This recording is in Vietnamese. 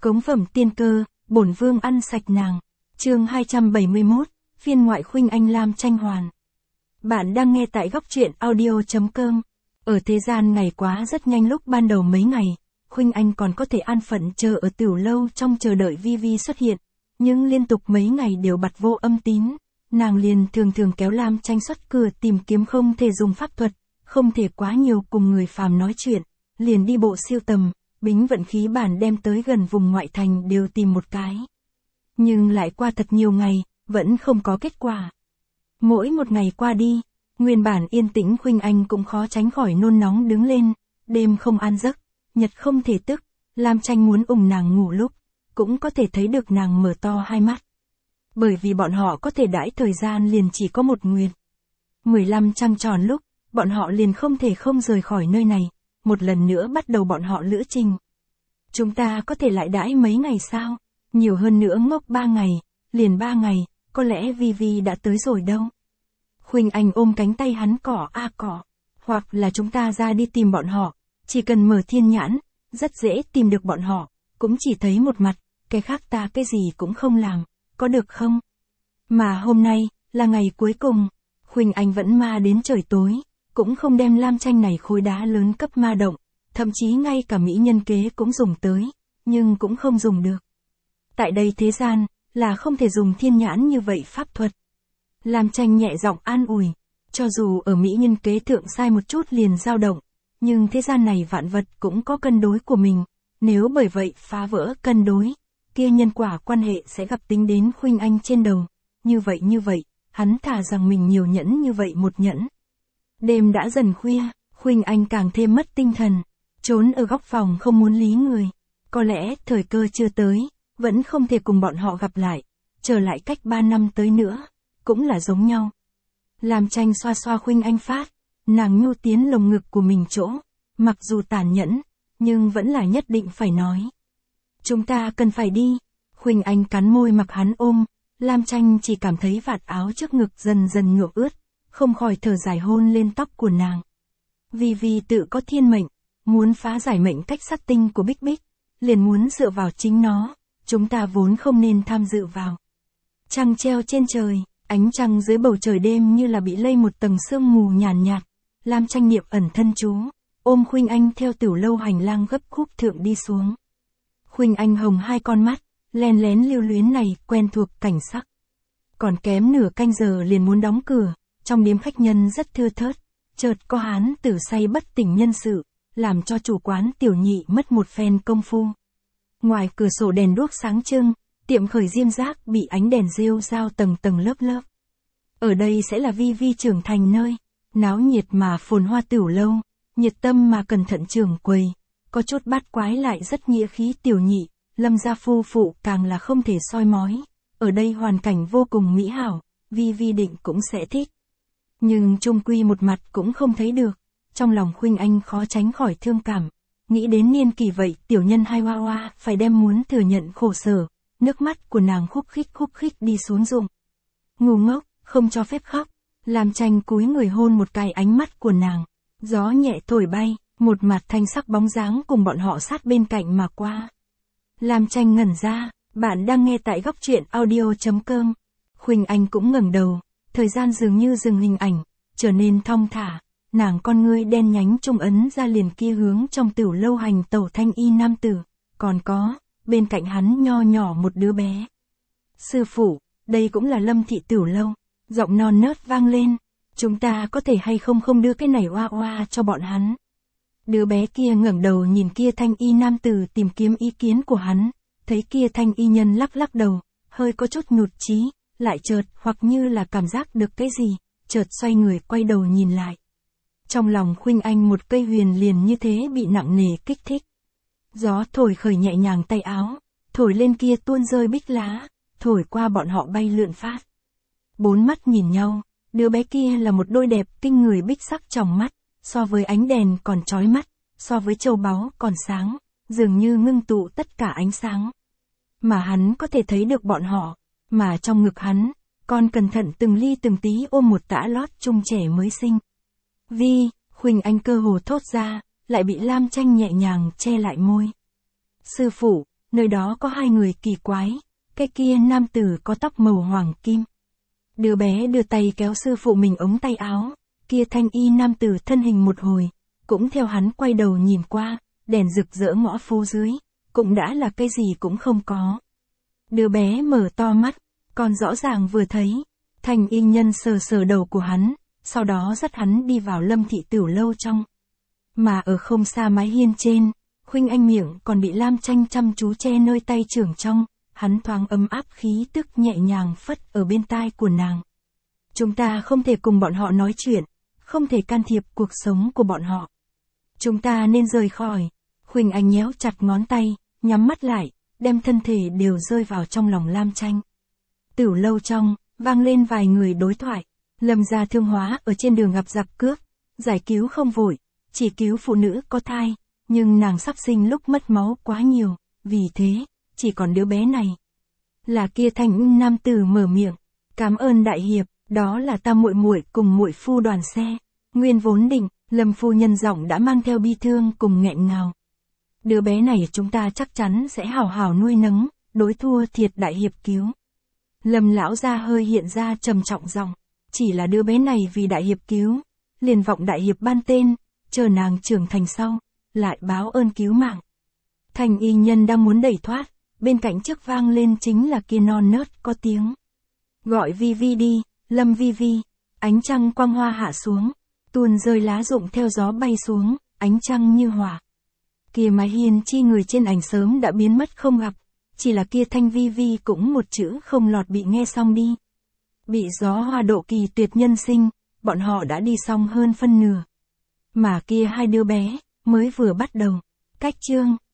Cống phẩm tiên cơ, bổn vương ăn sạch nàng. Chương 271, phiên ngoại Khuynh Anh Lam Tranh Hoàn. Bạn đang nghe tại góc truyện audio.com. Ở thế gian ngày quá rất nhanh, lúc ban đầu mấy ngày, Khuynh Anh còn có thể an phận chờ ở tiểu lâu trong chờ đợi Vi xuất hiện, nhưng liên tục mấy ngày đều bặt vô âm tín, nàng liền thường kéo Lam Tranh xuất cửa tìm kiếm, không thể dùng pháp thuật, không thể quá nhiều cùng người phàm nói chuyện, liền đi bộ siêu tầm, bính vận khí bản đem tới gần vùng ngoại thành đều tìm một cái. Nhưng lại qua thật nhiều ngày, vẫn không có kết quả. Mỗi một ngày qua đi, nguyên bản yên tĩnh Khuynh Anh cũng khó tránh khỏi nôn nóng đứng lên, đêm không an giấc, nhật không thể tức, Lam Tranh muốn nàng ngủ lúc, cũng có thể thấy được nàng mở to hai mắt. Bởi vì bọn họ có thể đãi thời gian liền chỉ có một nguyệt. 15 trăng tròn lúc, bọn họ liền không thể không rời khỏi nơi này, một lần nữa bắt đầu bọn họ lữ trình. Chúng ta có thể lại đãi mấy ngày sao? Nhiều hơn nữa ngốc 3 ngày, liền 3 ngày, có lẽ Vi đã tới rồi đâu. Khuynh Anh ôm cánh tay hắn cỏ cỏ. Hoặc là chúng ta ra đi tìm bọn họ, chỉ cần mở thiên nhãn, rất dễ tìm được bọn họ, cũng chỉ thấy một mặt, cái khác ta cái gì cũng không làm, có được không? Mà hôm nay, là ngày cuối cùng, Khuynh Anh vẫn ma đến trời tối, cũng không đem Lam Tranh này khối đá lớn cấp ma động, thậm chí ngay cả mỹ nhân kế cũng dùng tới, nhưng cũng không dùng được. Tại đây thế gian, là không thể dùng thiên nhãn như vậy pháp thuật. Lam Tranh nhẹ giọng an ủi, cho dù ở mỹ nhân kế thượng sai một chút liền dao động, nhưng thế gian này vạn vật cũng có cân đối của mình, nếu bởi vậy phá vỡ cân đối, kia nhân quả quan hệ sẽ gặp tính đến Khuynh Anh trên đầu, như vậy, hắn thà rằng mình nhiều nhẫn như vậy một nhẫn. Đêm đã dần khuya, Khuynh Anh càng thêm mất tinh thần, trốn ở góc phòng không muốn lý người, có lẽ thời cơ chưa tới, vẫn không thể cùng bọn họ gặp lại, trở lại cách 3 năm tới nữa, cũng là giống nhau. Lam Tranh xoa xoa Khuynh Anh phát, nàng nhu tiến lồng ngực của mình chỗ, mặc dù tàn nhẫn, nhưng vẫn là nhất định phải nói. Chúng ta cần phải đi. Khuynh Anh cắn môi mặc hắn ôm, Lam Tranh chỉ cảm thấy vạt áo trước ngực dần dần nhuộm ướt, không khỏi thở dài hôn lên tóc của nàng. Vi tự có thiên mệnh, muốn phá giải mệnh cách sát tinh của Bích, liền muốn dựa vào chính nó, chúng ta vốn không nên tham dự vào. Trăng treo trên trời, ánh trăng dưới bầu trời đêm như là bị lây một tầng sương mù nhàn nhạt, Lam Tranh niệm ẩn thân chú, ôm Khuynh Anh theo tiểu lâu hành lang gấp khúc thượng đi xuống. Khuynh Anh hồng hai con mắt, len lén lưu luyến này quen thuộc cảnh sắc. Còn kém nửa canh giờ liền muốn đóng cửa, trong điếm khách nhân rất thưa thớt, chợt có hán tử say bất tỉnh nhân sự, làm cho chủ quán tiểu nhị mất một phen công phu. Ngoài cửa sổ đèn đuốc sáng trưng, tiệm khởi diêm giác bị ánh đèn rêu rao tầng lớp. Ở đây sẽ là Vi trưởng thành nơi, náo nhiệt mà phồn hoa tiểu lâu, nhiệt tâm mà cẩn thận trưởng quầy, có chút bát quái lại rất nghĩa khí tiểu nhị, Lâm gia phu phụ càng là không thể soi mói, ở đây hoàn cảnh vô cùng mỹ hảo, Vi định cũng sẽ thích. Nhưng chung quy một mặt cũng không thấy được, trong lòng Khuynh Anh khó tránh khỏi thương cảm, nghĩ đến niên kỳ vậy tiểu nhân hai hoa phải đem muốn thừa nhận khổ sở, nước mắt của nàng khúc khích đi xuống rụng. Ngu ngốc, không cho phép khóc, Lam Tranh cúi người hôn một cái ánh mắt của nàng, gió nhẹ thổi bay, một mặt thanh sắc bóng dáng cùng bọn họ sát bên cạnh mà qua. Lam Tranh ngẩn ra, bạn đang nghe tại góc truyện audio.com. Khuynh Anh cũng ngẩng đầu, thời gian dường như dừng hình ảnh, trở nên thong thả, nàng con ngươi đen nhánh trung ấn ra liền kia hướng trong tiểu lâu hành tẩu thanh y nam tử, còn có, bên cạnh hắn nho nhỏ một đứa bé. Sư phụ, đây cũng là Lâm thị tiểu lâu, giọng non nớt vang lên, chúng ta có thể hay không đưa cái này oa cho bọn hắn. Đứa bé kia ngẩng đầu nhìn kia thanh y nam tử tìm kiếm ý kiến của hắn, thấy kia thanh y nhân lắc đầu, hơi có chút nhụt chí, lại chợt hoặc như là cảm giác được cái gì, chợt xoay người quay đầu nhìn lại. Trong lòng Khuynh Anh một cây huyền liền như thế bị nặng nề kích thích. Gió thổi khởi nhẹ nhàng tay áo, thổi lên kia tuôn rơi bích lá, thổi qua bọn họ bay lượn phát. Bốn mắt nhìn nhau, đứa bé kia là một đôi đẹp kinh người bích sắc tròng mắt, so với ánh đèn còn chói mắt, so với châu báu còn sáng, dường như ngưng tụ tất cả ánh sáng. Mà hắn có thể thấy được bọn họ, mà trong ngực hắn, còn cẩn thận từng ly từng tí ôm một tã lót chung trẻ mới sinh. Khuynh Anh cơ hồ thốt ra, lại bị Lam Tranh nhẹ nhàng che lại môi. Sư phụ, nơi đó có hai người kỳ quái, cái kia nam tử có tóc màu hoàng kim. Đứa bé đưa tay kéo sư phụ mình ống tay áo, kia thanh y nam tử thân hình một hồi, cũng theo hắn quay đầu nhìn qua, đèn rực rỡ ngõ phố dưới, cũng đã là cái gì cũng không có. Đứa bé mở to mắt, còn rõ ràng vừa thấy, thanh y nhân sờ sờ đầu của hắn, sau đó dắt hắn đi vào Lâm thị tiểu lâu trong. Mà ở không xa mái hiên trên, Khuynh Anh miệng còn bị Lam Tranh chăm chú che nơi tay trưởng trong, hắn thoáng ấm áp khí tức nhẹ nhàng phất ở bên tai của nàng. Chúng ta không thể cùng bọn họ nói chuyện, không thể can thiệp cuộc sống của bọn họ. Chúng ta nên rời khỏi. Khuynh Anh nhéo chặt ngón tay, nhắm mắt lại, đem thân thể đều rơi vào trong lòng Lam Tranh. Tiểu lâu trong, vang lên vài người đối thoại. Lâm gia thương hóa ở trên đường gặp giặc cướp, giải cứu không vội, chỉ cứu phụ nữ có thai, nhưng nàng sắp sinh lúc mất máu quá nhiều, vì thế, chỉ còn đứa bé này. Là kia thanh nam tử mở miệng, cảm ơn đại hiệp, đó là ta muội muội cùng muội phu đoàn xe. Nguyên vốn định, Lâm phu nhân giọng đã mang theo bi thương cùng nghẹn ngào. Đứa bé này chúng ta chắc chắn sẽ hảo hảo nuôi nấng, đối thua thiệt đại hiệp cứu. Lâm lão gia hơi hiện ra trầm trọng giọng, chỉ là đứa bé này vì đại hiệp cứu, liền vọng đại hiệp ban tên, chờ nàng trưởng thành sau, lại báo ơn cứu mạng. Thành y nhân đang muốn đẩy thoát, bên cạnh trước vang lên chính là kia non nớt có tiếng. Gọi Vi Vi đi, Lâm Vi Vi, ánh trăng quang hoa hạ xuống, tuôn rơi lá rụng theo gió bay xuống, ánh trăng như hỏa. Kia mái hiên chi người trên ảnh sớm đã biến mất không gặp, chỉ là kia thanh Vi Vi cũng một chữ không lọt bị nghe xong đi. Bị gió hoa độ kỳ tuyệt nhân sinh, bọn họ đã đi xong hơn phân nửa. Mà kia hai đứa bé, mới vừa bắt đầu. Cách chương